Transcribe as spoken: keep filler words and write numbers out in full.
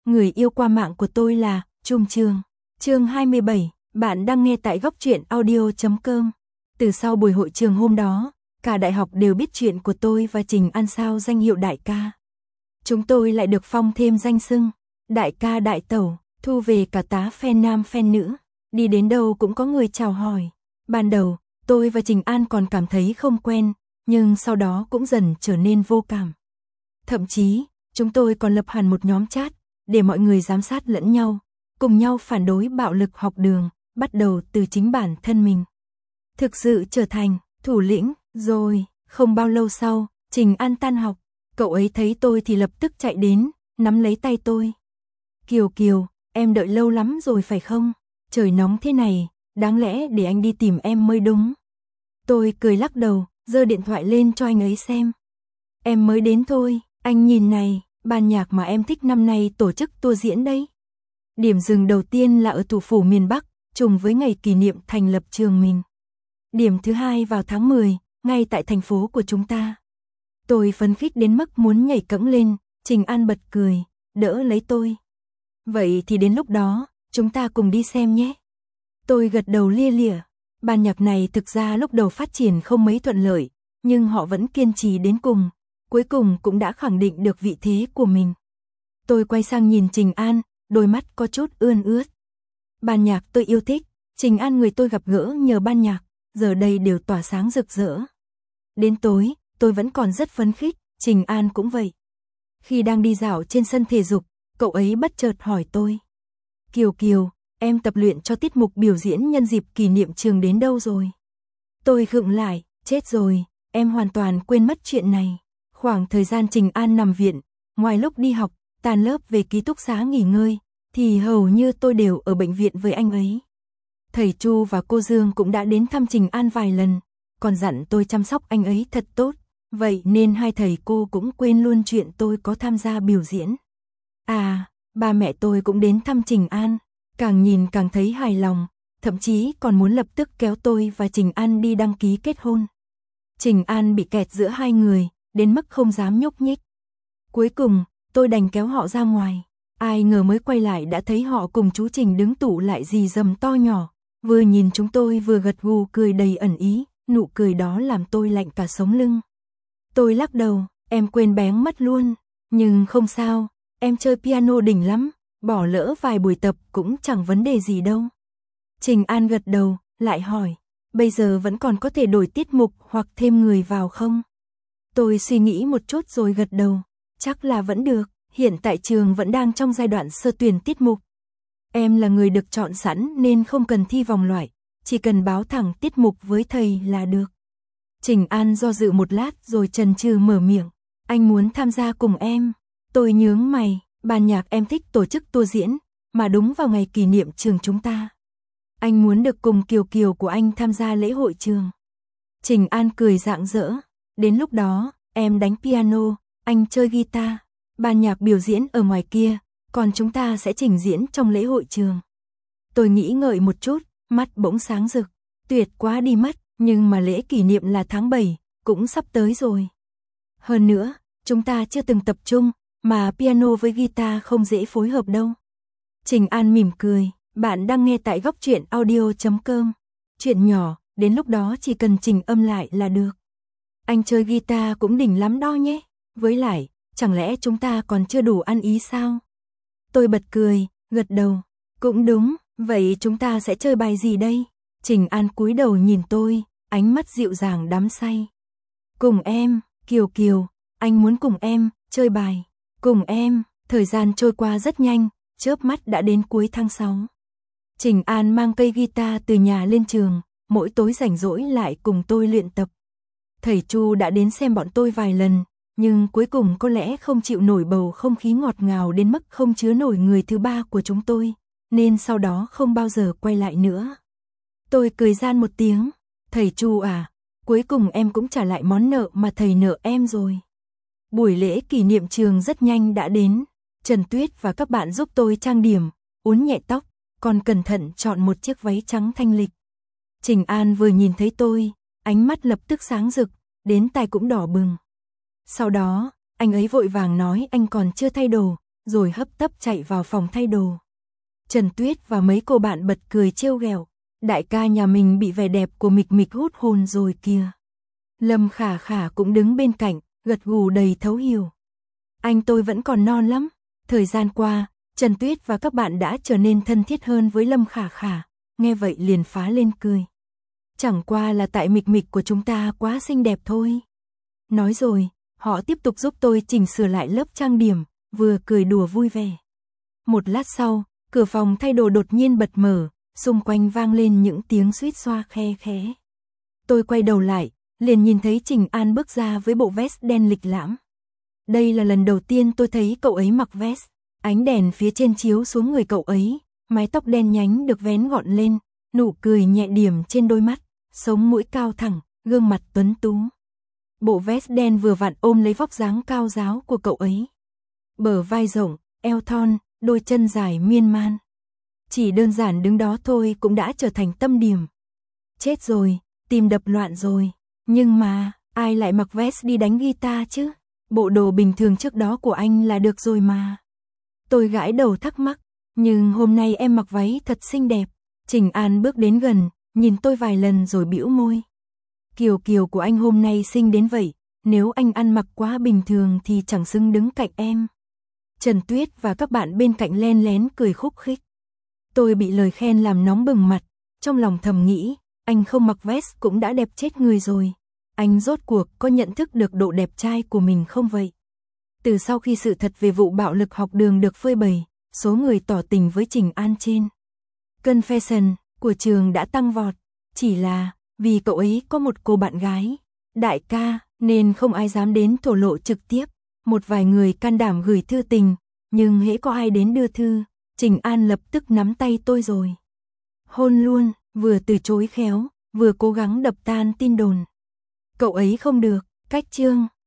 Người yêu qua mạng của tôi là Trung Chương. Chương hai mươi bảy, bạn đang nghe tại góc truyện audio chấm com. Từ sau buổi hội trường hôm đó, cả đại học đều biết chuyện của tôi và Trình An sao danh hiệu đại ca. Chúng tôi lại được phong thêm danh xưng đại ca đại tẩu, thu về cả tá fan nam fan nữ, đi đến đâu cũng có người chào hỏi. Ban đầu, tôi và Trình An còn cảm thấy không quen, nhưng sau đó cũng dần trở nên vô cảm. Thậm chí, chúng tôi còn lập hẳn một nhóm chat để mọi người giám sát lẫn nhau, cùng nhau phản đối bạo lực học đường, bắt đầu từ chính bản thân mình. Thực sự trở thành thủ lĩnh, rồi, không bao lâu sau, Trình An tan học, cậu ấy thấy tôi thì lập tức chạy đến, nắm lấy tay tôi. Kiều Kiều, em đợi lâu lắm rồi phải không? Trời nóng thế này, đáng lẽ để anh đi tìm em mới đúng. Tôi cười lắc đầu, giơ điện thoại lên cho anh ấy xem. Em mới đến thôi, anh nhìn này, ban nhạc mà em thích năm nay tổ chức tour diễn đấy. Điểm dừng đầu tiên là ở thủ phủ miền Bắc, trùng với ngày kỷ niệm thành lập trường mình. Điểm thứ hai vào tháng mười, ngay tại thành phố của chúng ta. Tôi phấn khích đến mức muốn nhảy cẫng lên, Trình An bật cười, đỡ lấy tôi. Vậy thì đến lúc đó, chúng ta cùng đi xem nhé. Tôi gật đầu lia lịa. Ban nhạc này thực ra lúc đầu phát triển không mấy thuận lợi, nhưng họ vẫn kiên trì đến cùng, cuối cùng cũng đã khẳng định được vị thế của mình. Tôi quay sang nhìn Trình An, đôi mắt có chút ươn ướt. Ban nhạc tôi yêu thích, Trình An người tôi gặp gỡ nhờ ban nhạc, giờ đây đều tỏa sáng rực rỡ. Đến tối, tôi vẫn còn rất phấn khích, Trình An cũng vậy. Khi đang đi dạo trên sân thể dục, cậu ấy bất chợt hỏi tôi. Kiều Kiều, em tập luyện cho tiết mục biểu diễn nhân dịp kỷ niệm trường đến đâu rồi? Tôi khựng lại, chết rồi, em hoàn toàn quên mất chuyện này. Khoảng thời gian Trình An nằm viện, ngoài lúc đi học, tan lớp về ký túc xá nghỉ ngơi, thì hầu như tôi đều ở bệnh viện với anh ấy. Thầy Chu và cô Dương cũng đã đến thăm Trình An vài lần, còn dặn tôi chăm sóc anh ấy thật tốt, vậy nên hai thầy cô cũng quên luôn chuyện tôi có tham gia biểu diễn. À, ba mẹ tôi cũng đến thăm Trình An, càng nhìn càng thấy hài lòng, thậm chí còn muốn lập tức kéo tôi và Trình An đi đăng ký kết hôn. Trình An bị kẹt giữa hai người, đến mức không dám nhúc nhích. Cuối cùng, tôi đành kéo họ ra ngoài. Ai ngờ mới quay lại đã thấy họ cùng chú Trình đứng tụ lại rì rầm to nhỏ, vừa nhìn chúng tôi vừa gật gù cười đầy ẩn ý, nụ cười đó làm tôi lạnh cả sống lưng. Tôi lắc đầu, em quên béng mất luôn, nhưng không sao, em chơi piano đỉnh lắm, bỏ lỡ vài buổi tập cũng chẳng vấn đề gì đâu. Trình An gật đầu, lại hỏi, bây giờ vẫn còn có thể đổi tiết mục hoặc thêm người vào không? Tôi suy nghĩ một chút rồi gật đầu, chắc là vẫn được, hiện tại trường vẫn đang trong giai đoạn sơ tuyển tiết mục. Em là người được chọn sẵn nên không cần thi vòng loại, chỉ cần báo thẳng tiết mục với thầy là được. Trình An do dự một lát rồi chần chừ mở miệng, anh muốn tham gia cùng em. Tôi nhướng mày, ban nhạc em thích tổ chức tour diễn, mà đúng vào ngày kỷ niệm trường chúng ta. Anh muốn được cùng Kiều Kiều của anh tham gia lễ hội trường. Trình An cười rạng rỡ, đến lúc đó, em đánh piano, anh chơi guitar, ban nhạc biểu diễn ở ngoài kia, còn chúng ta sẽ trình diễn trong lễ hội trường. Tôi nghĩ ngợi một chút, mắt bỗng sáng rực, tuyệt quá đi mất, nhưng mà lễ kỷ niệm là tháng bảy, cũng sắp tới rồi. Hơn nữa, chúng ta chưa từng tập trung, mà piano với guitar không dễ phối hợp đâu. Trình An mỉm cười, bạn đang nghe tại góc truyện audio chấm com. Chuyện nhỏ, đến lúc đó chỉ cần chỉnh âm lại là được. Anh chơi guitar cũng đỉnh lắm đó nhé. Với lại, chẳng lẽ chúng ta còn chưa đủ ăn ý sao? Tôi bật cười, gật đầu. Cũng đúng, vậy chúng ta sẽ chơi bài gì đây? Trình An cúi đầu nhìn tôi, ánh mắt dịu dàng đắm say. Cùng em, Kiều Kiều, anh muốn cùng em, chơi bài. Cùng em, thời gian trôi qua rất nhanh, chớp mắt đã đến cuối tháng sáu. Trình An mang cây guitar từ nhà lên trường, mỗi tối rảnh rỗi lại cùng tôi luyện tập. Thầy Chu đã đến xem bọn tôi vài lần, nhưng cuối cùng có lẽ không chịu nổi bầu không khí ngọt ngào đến mức không chứa nổi người thứ ba của chúng tôi, nên sau đó không bao giờ quay lại nữa. Tôi cười gian một tiếng, thầy Chu à, cuối cùng em cũng trả lại món nợ mà thầy nợ em rồi. Buổi lễ kỷ niệm trường rất nhanh đã đến, Trần Tuyết và các bạn giúp tôi trang điểm, uốn nhẹ tóc, còn cẩn thận chọn một chiếc váy trắng thanh lịch. Trình An vừa nhìn thấy tôi, ánh mắt lập tức sáng rực, đến tai cũng đỏ bừng. Sau đó, anh ấy vội vàng nói anh còn chưa thay đồ, rồi hấp tấp chạy vào phòng thay đồ. Trần Tuyết và mấy cô bạn bật cười trêu ghẹo, đại ca nhà mình bị vẻ đẹp của Mịch Mịch hút hồn rồi kìa. Lâm Khả Khả cũng đứng bên cạnh, gật gù đầy thấu hiểu. Anh tôi vẫn còn non lắm. Thời gian qua, Trần Tuyết và các bạn đã trở nên thân thiết hơn với Lâm Khả Khả, nghe vậy liền phá lên cười. Chẳng qua là tại Mịch Mịch của chúng ta quá xinh đẹp thôi. Nói rồi, họ tiếp tục giúp tôi chỉnh sửa lại lớp trang điểm, vừa cười đùa vui vẻ. Một lát sau, cửa phòng thay đồ đột nhiên bật mở, xung quanh vang lên những tiếng suýt xoa khe khẽ. Tôi quay đầu lại, liền nhìn thấy Trình An bước ra với bộ vest đen lịch lãm. Đây là lần đầu tiên tôi thấy cậu ấy mặc vest, ánh đèn phía trên chiếu xuống người cậu ấy, mái tóc đen nhánh được vén gọn lên, nụ cười nhẹ điểm trên đôi mắt, sống mũi cao thẳng, gương mặt tuấn tú. Bộ vest đen vừa vặn ôm lấy vóc dáng cao ráo của cậu ấy. Bờ vai rộng, eo thon, đôi chân dài miên man. Chỉ đơn giản đứng đó thôi cũng đã trở thành tâm điểm. Chết rồi, tim đập loạn rồi. Nhưng mà, ai lại mặc vest đi đánh guitar chứ? Bộ đồ bình thường trước đó của anh là được rồi mà. Tôi gãi đầu thắc mắc, nhưng hôm nay em mặc váy thật xinh đẹp. Trình An bước đến gần, nhìn tôi vài lần rồi bĩu môi. Kiều Kiều của anh hôm nay xinh đến vậy, nếu anh ăn mặc quá bình thường thì chẳng xứng đứng cạnh em. Trần Tuyết và các bạn bên cạnh len lén cười khúc khích. Tôi bị lời khen làm nóng bừng mặt, trong lòng thầm nghĩ, anh không mặc vest cũng đã đẹp chết người rồi. Anh rốt cuộc có nhận thức được độ đẹp trai của mình không vậy? Từ sau khi sự thật về vụ bạo lực học đường được phơi bày, số người tỏ tình với Trình An trên confession của trường đã tăng vọt, chỉ là vì cậu ấy có một cô bạn gái, đại ca, nên không ai dám đến thổ lộ trực tiếp. Một vài người can đảm gửi thư tình, nhưng hễ có ai đến đưa thư, Trình An lập tức nắm tay tôi rồi. Hôn luôn, vừa từ chối khéo, vừa cố gắng đập tan tin đồn. Cậu ấy không được, cách chương.